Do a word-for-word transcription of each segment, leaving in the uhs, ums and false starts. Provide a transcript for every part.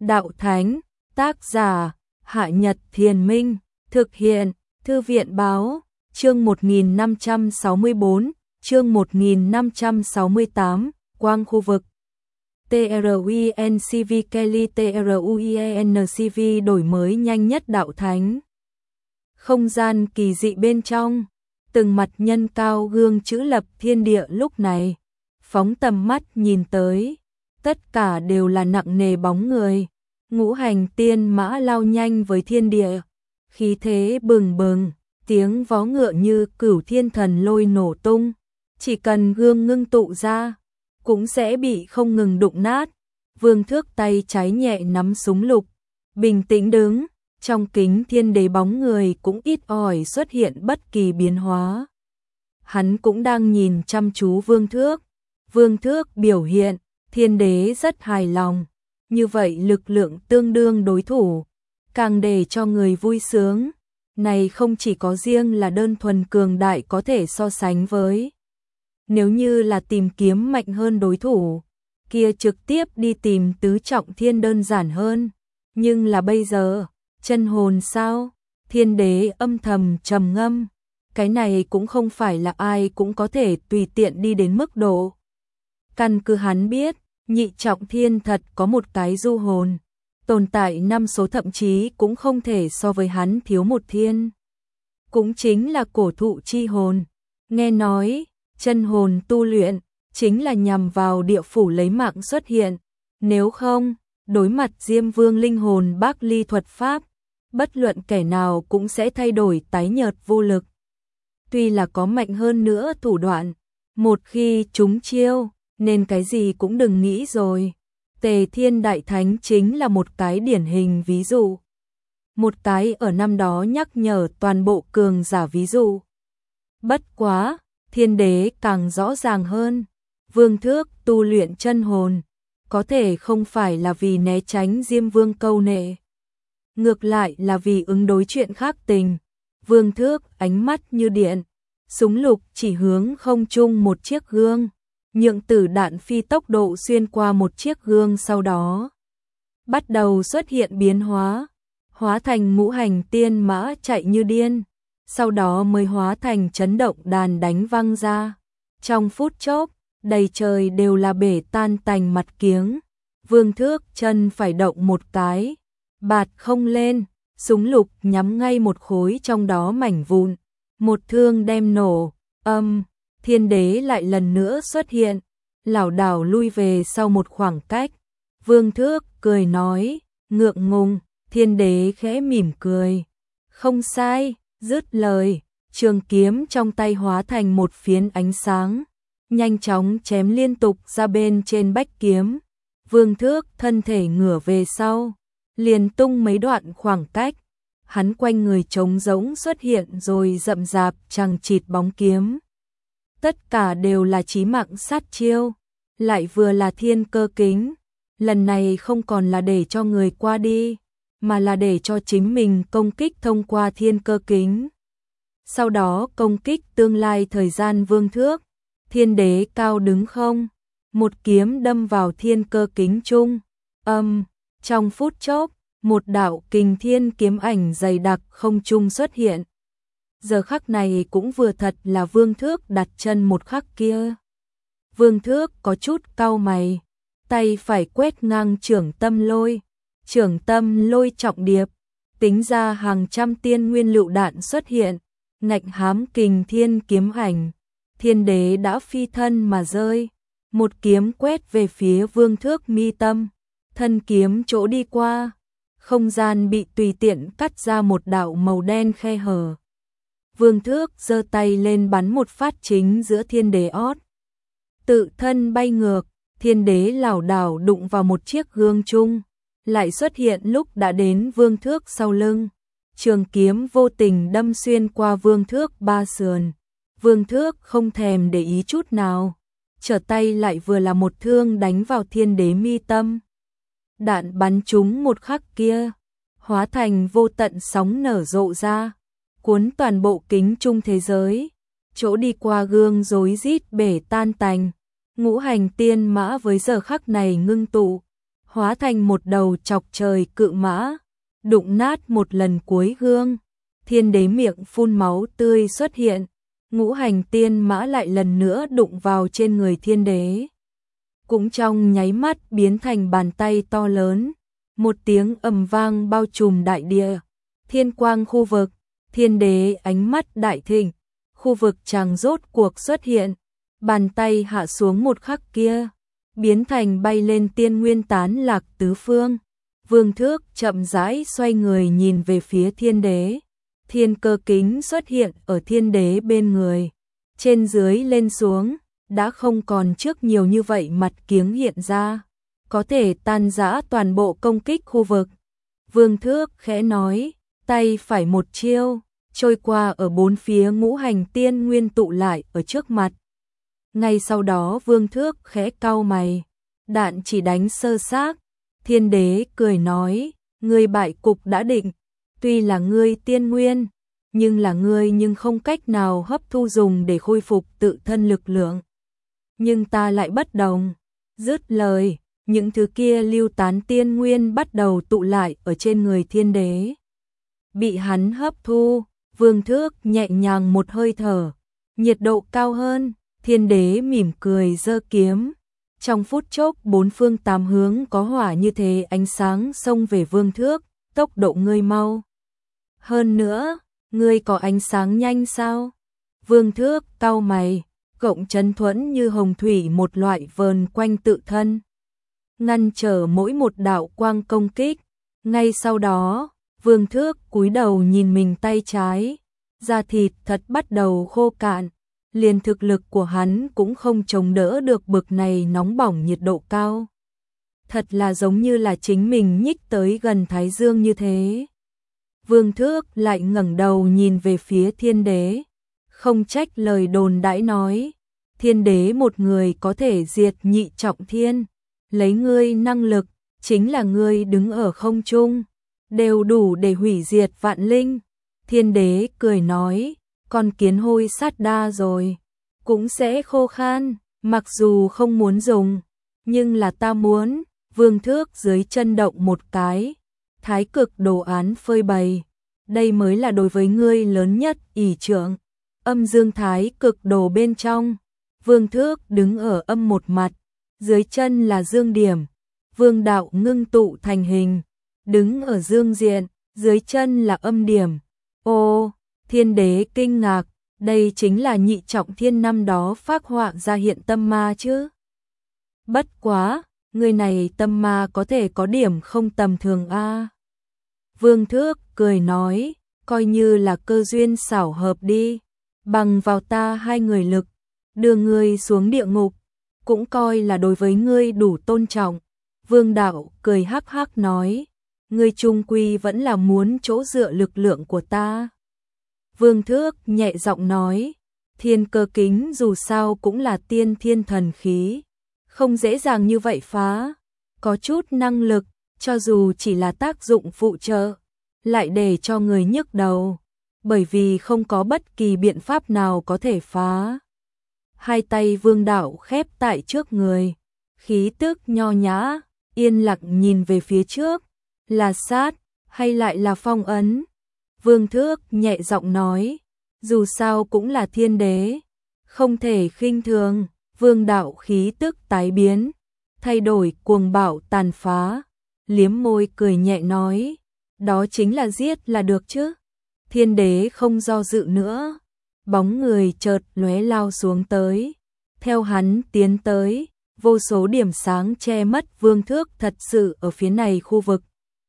đạo thánh, tác giả, Hạ Nhật Thiền Minh, thực hiện, Thư viện Báo, chương một nghìn năm trăm sáu mươi bốn, chương một nghìn năm trăm sáu mươi tám, quang khu vực. TRUINCV Kelly TRUINCV đổi mới nhanh nhất đạo thánh. Không gian kỳ dị bên trong, từng mặt nhân cao gương chữ lập thiên địa lúc này, phóng tầm mắt nhìn tới, tất cả đều là nặng nề bóng người, ngũ hành tiên mã lao nhanh với thiên địa, khí thế bừng bừng, tiếng vó ngựa như cửu thiên thần lôi nổ tung, chỉ cần gương ngưng tụ ra, cũng sẽ bị không ngừng đụng nát. Vương Thước tay trái nhẹ nắm súng lục, bình tĩnh đứng, trong kính thiên đế bóng người cũng ít ỏi xuất hiện bất kỳ biến hóa. Hắn cũng đang nhìn chăm chú Vương Thước. Vương Thước biểu hiện, thiên đế rất hài lòng, như vậy lực lượng tương đương đối thủ, càng để cho người vui sướng. Này không chỉ có riêng là đơn thuần cường đại có thể so sánh với. Nếu như là tìm kiếm mạnh hơn đối thủ, kia trực tiếp đi tìm tứ trọng thiên đơn giản hơn. Nhưng là bây giờ, chân hồn sao? Thiên đế âm thầm trầm ngâm. Cái này cũng không phải là ai cũng có thể tùy tiện đi đến mức độ. Căn cứ hắn biết, nhị trọng thiên thật có một cái du hồn. Tồn tại năm số thậm chí cũng không thể so với hắn thiếu một thiên. Cũng chính là cổ thụ chi hồn. Nghe nói, chân hồn tu luyện, chính là nhằm vào địa phủ lấy mạng xuất hiện. Nếu không, đối mặt Diêm Vương linh hồn bác ly thuật pháp, bất luận kẻ nào cũng sẽ thay đổi tái nhợt vô lực. Tuy là có mạnh hơn nữa thủ đoạn, một khi chúng chiêu, nên cái gì cũng đừng nghĩ rồi. Tề Thiên Đại Thánh chính là một cái điển hình ví dụ. Một cái ở năm đó nhắc nhở toàn bộ cường giả ví dụ. Bất quá, thiên đế càng rõ ràng hơn. Vương Thước tu luyện chân hồn, có thể không phải là vì né tránh Diêm Vương câu nệ. Ngược lại là vì ứng đối chuyện khác tình. Vương Thước ánh mắt như điện, súng lục chỉ hướng không trung một chiếc gương. Nhượng tử đạn phi tốc độ xuyên qua một chiếc gương, sau đó bắt đầu xuất hiện biến hóa, hóa thành ngũ hành tiên mã chạy như điên, sau đó mới hóa thành chấn động đàn đánh văng ra. Trong phút chốc, đầy trời đều là bể tan tành mặt kiếng. Vương Thước chân phải động một cái, bạt không lên, súng lục nhắm ngay một khối trong đó mảnh vụn, một thương đem nổ, âm. Thiên đế lại lần nữa xuất hiện, lảo đảo lui về sau một khoảng cách. Vương Thước cười nói, ngượng ngùng. Thiên đế khẽ mỉm cười. Không sai, dứt lời, trường kiếm trong tay hóa thành một phiến ánh sáng, nhanh chóng chém liên tục ra bên trên bách kiếm. Vương Thước thân thể ngửa về sau, liền tung mấy đoạn khoảng cách. Hắn quanh người trống rỗng xuất hiện rồi rậm rạp chằng chịt bóng kiếm. Tất cả đều là chí mạng sát chiêu, lại vừa là thiên cơ kính. Lần này không còn là để cho người qua đi, mà là để cho chính mình công kích thông qua thiên cơ kính. Sau đó công kích tương lai thời gian Vương Thước. Thiên đế cao đứng không, một kiếm đâm vào thiên cơ kính chung. Âm, trong phút chốc, một đạo kình thiên kiếm ảnh dày đặc không trung xuất hiện. Giờ khắc này cũng vừa thật là Vương Thước đặt chân một khắc kia. Vương Thước có chút cau mày, tay phải quét ngang trưởng tâm lôi. Trưởng tâm lôi trọng điệp, tính ra hàng trăm tiên nguyên lựu đạn xuất hiện, ngạnh hám kình thiên kiếm ảnh. Thiên đế đã phi thân mà rơi, một kiếm quét về phía Vương Thước mi tâm, thân kiếm chỗ đi qua, không gian bị tùy tiện cắt ra một đạo màu đen khe hở. Vương Thước giơ tay lên bắn một phát chính giữa thiên đế ót. Tự thân bay ngược, thiên đế lảo đảo đụng vào một chiếc gương chung, lại xuất hiện lúc đã đến Vương Thước sau lưng. Trường kiếm vô tình đâm xuyên qua Vương Thước ba sườn. Vương Thước không thèm để ý chút nào, trở tay lại vừa là một thương đánh vào thiên đế mi tâm. Đạn bắn trúng một khắc kia, hóa thành vô tận sóng nở rộ ra, cuốn toàn bộ kính trung thế giới. Chỗ đi qua gương rối rít bể tan tành. Ngũ hành tiên mã với giờ khắc này ngưng tụ, hóa thành một đầu chọc trời cự mã, đụng nát một lần cuối gương. Thiên đế miệng phun máu tươi xuất hiện, ngũ hành tiên mã lại lần nữa đụng vào trên người thiên đế. Cũng trong nháy mắt biến thành bàn tay to lớn, một tiếng ầm vang bao trùm đại địa, thiên quang khu vực, thiên đế ánh mắt đại thịnh, khu vực chàng rốt cuộc xuất hiện, bàn tay hạ xuống một khắc kia, biến thành bay lên tiên nguyên tán lạc tứ phương. Vương Thước chậm rãi xoay người nhìn về phía thiên đế, thiên cơ kính xuất hiện ở thiên đế bên người, trên dưới lên xuống, đã không còn trước nhiều như vậy mặt kiếng hiện ra, có thể tan rã toàn bộ công kích khu vực. Vương Thước khẽ nói, tay phải một chiêu, trôi qua ở bốn phía ngũ hành tiên nguyên tụ lại ở trước mặt. Ngay sau đó Vương Thước khẽ cau mày, đạn chỉ đánh sơ xác. Thiên đế cười nói, ngươi bại cục đã định, tuy là ngươi tiên nguyên, nhưng là ngươi nhưng không cách nào hấp thu dùng để khôi phục tự thân lực lượng. Nhưng ta lại bất đồng. Dứt lời, những thứ kia lưu tán tiên nguyên bắt đầu tụ lại ở trên người thiên đế. Bị hắn hấp thu, Vương Thước nhẹ nhàng một hơi thở, nhiệt độ cao hơn, thiên đế mỉm cười giơ kiếm. Trong phút chốc bốn phương tám hướng có hỏa như thế ánh sáng xông về Vương Thước, tốc độ ngươi mau. Hơn nữa, ngươi có ánh sáng nhanh sao? Vương Thước cau mày, cộng chấn thuẫn như hồng thủy một loại vờn quanh tự thân, ngăn trở mỗi một đạo quang công kích. Ngay sau đó, Vương Thước cúi đầu nhìn mình tay trái, da thịt thật bắt đầu khô cạn, liền thực lực của hắn cũng không chống đỡ được bực này nóng bỏng nhiệt độ cao. Thật là giống như là chính mình nhích tới gần Thái Dương như thế. Vương Thước lại ngẩng đầu nhìn về phía thiên đế, không trách lời đồn đãi nói, thiên đế một người có thể diệt nhị trọng thiên, lấy ngươi năng lực, chính là ngươi đứng ở không trung, đều đủ để hủy diệt vạn linh. Thiên đế cười nói, con kiến hôi sát đa rồi, cũng sẽ khô khan, mặc dù không muốn dùng, nhưng là ta muốn. Vương Thước dưới chân động một cái, thái cực đồ án phơi bày, đây mới là đối với ngươi lớn nhất ỷ trưởng. Âm dương thái cực đồ bên trong, Vương Thước đứng ở âm một mặt, dưới chân là dương điểm, vương đạo ngưng tụ thành hình, đứng ở dương diện, dưới chân là âm điểm. Ô, thiên đế kinh ngạc, đây chính là nhị trọng thiên năm đó phác họa ra hiện tâm ma chứ? Bất quá, người này tâm ma có thể có điểm không tầm thường a. À. Vương Thước cười nói, coi như là cơ duyên xảo hợp đi, bằng vào ta hai người lực, đưa ngươi xuống địa ngục, cũng coi là đối với ngươi đủ tôn trọng. Vương đạo cười hắc hắc nói, ngươi chung quy vẫn là muốn chỗ dựa lực lượng của ta. Vương Thước nhẹ giọng nói, thiên cơ kính dù sao cũng là tiên thiên thần khí, không dễ dàng như vậy phá, có chút năng lực, cho dù chỉ là tác dụng phụ trợ, lại để cho người nhức đầu, bởi vì không có bất kỳ biện pháp nào có thể phá. Hai tay vương đạo khép tại trước người, khí tức nho nhã, yên lặng nhìn về phía trước, là sát, hay lại là phong ấn? Vương Thước nhẹ giọng nói, dù sao cũng là thiên đế, không thể khinh thường. Vương đạo khí tức tái biến, thay đổi cuồng bạo tàn phá, liếm môi cười nhẹ nói, đó chính là giết là được chứ. Thiên đế không do dự nữa, bóng người chợt lóe lao xuống tới, theo hắn tiến tới, vô số điểm sáng che mất Vương Thước thật sự ở phía này khu vực.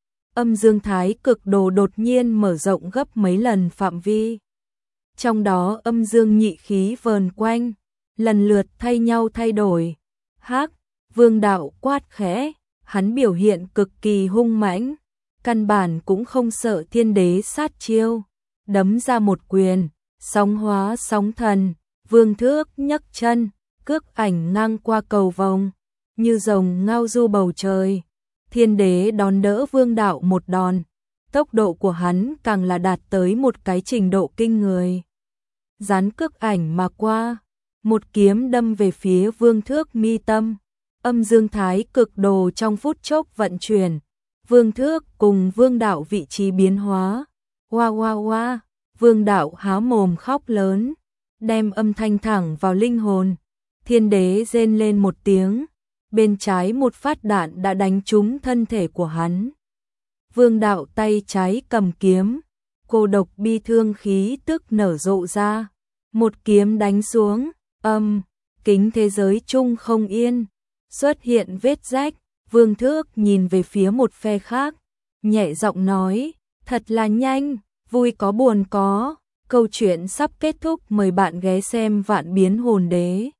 Âm dương thái cực đồ đột nhiên mở rộng gấp mấy lần phạm vi, trong đó âm dương nhị khí vờn quanh, lần lượt thay nhau thay đổi. Hắc, vương đạo quát khẽ, hắn biểu hiện cực kỳ hung mãnh, căn bản cũng không sợ thiên đế sát chiêu, đấm ra một quyền, sóng hóa sóng thần. Vương Thước nhấc chân, cước ảnh ngang qua cầu vồng, như rồng ngao du bầu trời. Thiên đế đón đỡ vương đạo một đòn, tốc độ của hắn càng là đạt tới một cái trình độ kinh người. Dán cước ảnh mà qua, một kiếm đâm về phía Vương Thước mi tâm, âm dương thái cực đồ trong phút chốc vận chuyển, Vương Thước cùng Vương Đạo vị trí biến hóa. Oa oa oa, Vương Đạo há mồm khóc lớn, đem âm thanh thẳng vào linh hồn. Thiên đế rên lên một tiếng, bên trái một phát đạn đã đánh trúng thân thể của hắn. Vương Đạo tay trái cầm kiếm, cô độc bi thương khí tức nở rộ ra, một kiếm đánh xuống, âm, kính thế giới chung không yên, xuất hiện vết rách. Vương Thước nhìn về phía một phe khác, nhẹ giọng nói, thật là nhanh, vui có buồn có, câu chuyện sắp kết thúc, mời bạn ghé xem Vạn Biến Hồn Đế.